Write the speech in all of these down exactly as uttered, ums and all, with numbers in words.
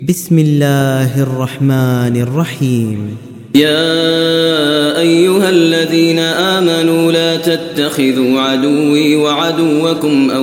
بسم الله الرحمن الرحيم. يا أيها الذين آمنوا لا تتخذوا عدوي وعدوكم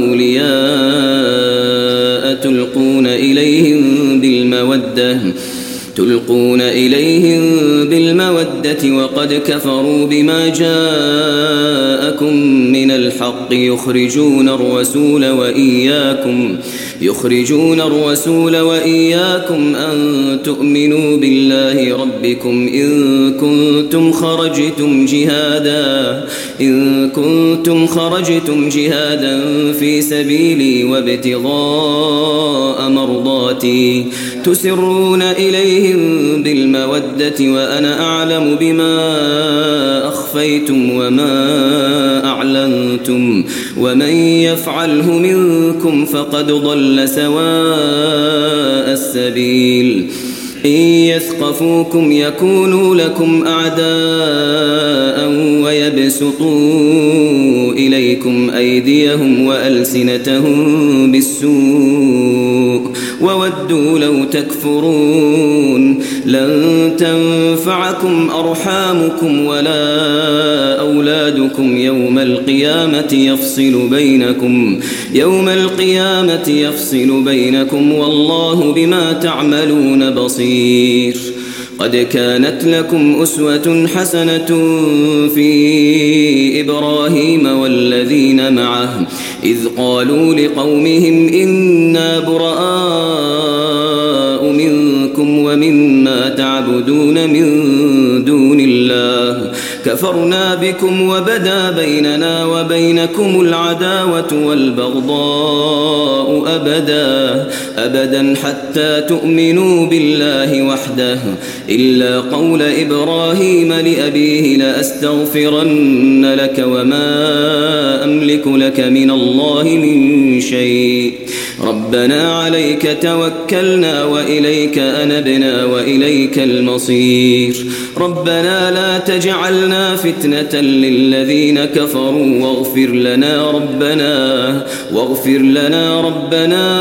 أولياء تلقون إليهم بالمودة تلقون إليهم بالمودة وقد كفروا بما جاءكم من الحق يخرجون الرسول وإياكم يخرجون الرسول وإياكم أن تؤمنوا بالله ربكم إن كنتم خرجتم جهادا إن كنتم خرجتم جهادا في سبيلي وابتغاء مرضاتي تسرون إليهم بالمودة وأنا أعلم بما أخفيتم وما أعلنتم ومن يفعله منكم فقد ضل سواء السبيل إن يثقفوكم يكونوا لكم أعداء ويبسطوا إليكم أيديهم وألسنتهم بالسوء وودوا لو تكفرون لن تنفعكم أرحامكم ولا أولادكم يوم القيامة يفصل بينكم يوم القيامة يفصل بينكم والله بما تعملون بصير. قد كانت لكم أسوة حسنة في إبراهيم والذين معه إذ قالوا لقومهم إنا براء منكم ومما تعبدون من دون الله كفرنا بكم وبدا بيننا وبينكم العداوة والبغضاء أبدا أبدا حتى تؤمنوا بالله وحده إلا قول إبراهيم لأبيه لأستغفرن لك وما أملك لك من الله من شيء ربنا عليك توكلنا وإليك أنبنا وإليك المصير ربنا لا تجعلنا فتنة للذين كفروا واغفر لنا ربنا واغفر لنا ربنا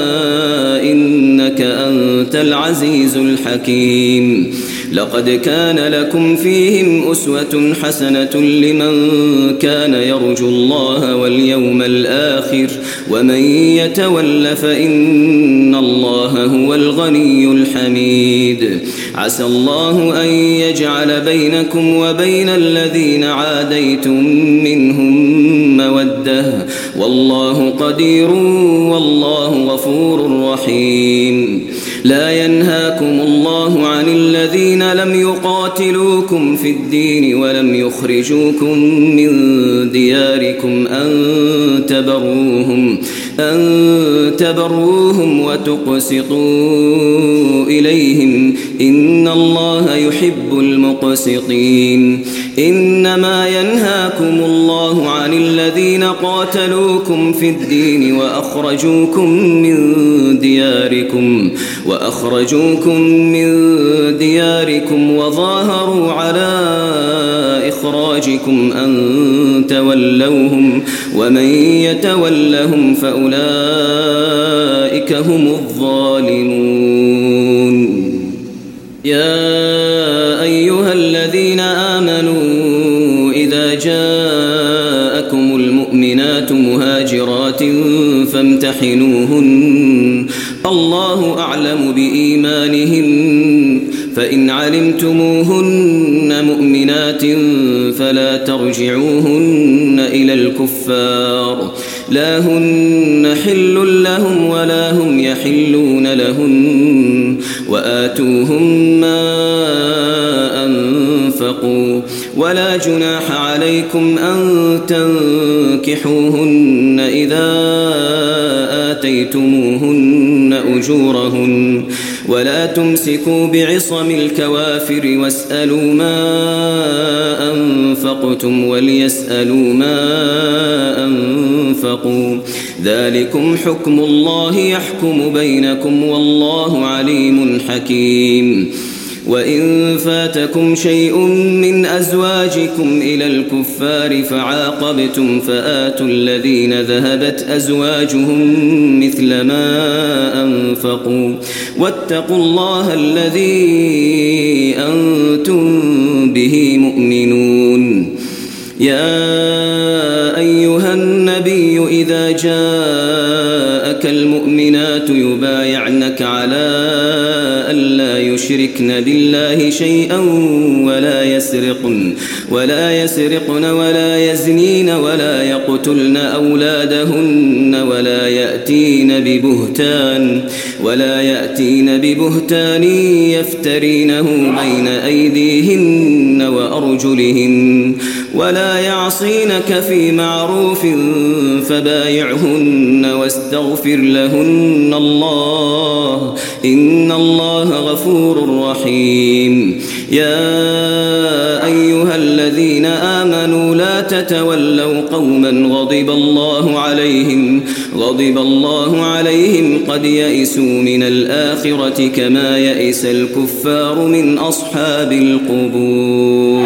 إنك أنت العزيز الحكيم. لقد كان لكم فيهم أسوة حسنة لمن كان يرجو الله واليوم الآخر ومن يتول فإن الله هو الغني الحميد. عسى الله أن يجعل بينكم وبين الذين عاديتم منهم مودة والله قدير والله غفور رحيم. لا ينهاكم الله عن الذين لم يقاتلوكم في الدين ولم يخرجوكم من دياركم أن تبروهم أن تبروهم وتقسطوا إليهم إن الله يحب المقسطين. إنما ينهاكم الله عن الذين قاتلوكم في الدين وأخرجوكم من دياركم وأخرجوكم من دياركم وظاهروا على إخراجكم أن تولوهم ومن يتولهم فأولئك هم الظالمون. يا أيها الذين آمنوا إذا جاءكم المؤمنات مهاجرات فامتحنوهن الله أعلم بإيمانهن فإن علمتموهن مؤمنات فلا ترجعوهن إلى الكفار لا هن حل لهم ولا هم يحلون لهن وآتوهم ما أنفقوا ولا جناح عليكم أن تنكحوهن إذا آتيتموهن أجورهن ولا تمسكوا بعصم الكوافر واسألوا ما أنفقتم وليسألوا ما أنفقوا ذلكم حكم الله يحكم بينكم والله عليم حكيم. وإن فاتكم شيء من أزواجكم إلى الكفار فعاقبتم فآتوا الذين ذهبت أزواجهم مثل ما أنفقوا واتقوا الله الذي أنتم به مؤمنون. يا أيها النبي إذا جاءك المؤمنات يبايعنك على ألا يشركن بالله شيئا ولا يسرقن ولا يسرقن ولا يزنين ولا يقتلن أولادهن ولا يأتين ببهتان ولا يأتين ببهتان يفترينه بين أيديهن وأرجلهن ولا يعصينك في معروف فبايعهن واستغفر لهن الله إن الله غفور رحيم. يا أيها الذين آمنوا لا تتولوا قوما غضب الله عليهم غضب الله عليهم قد يئسوا من الآخرة كما يئس الكفار من أصحاب القبور.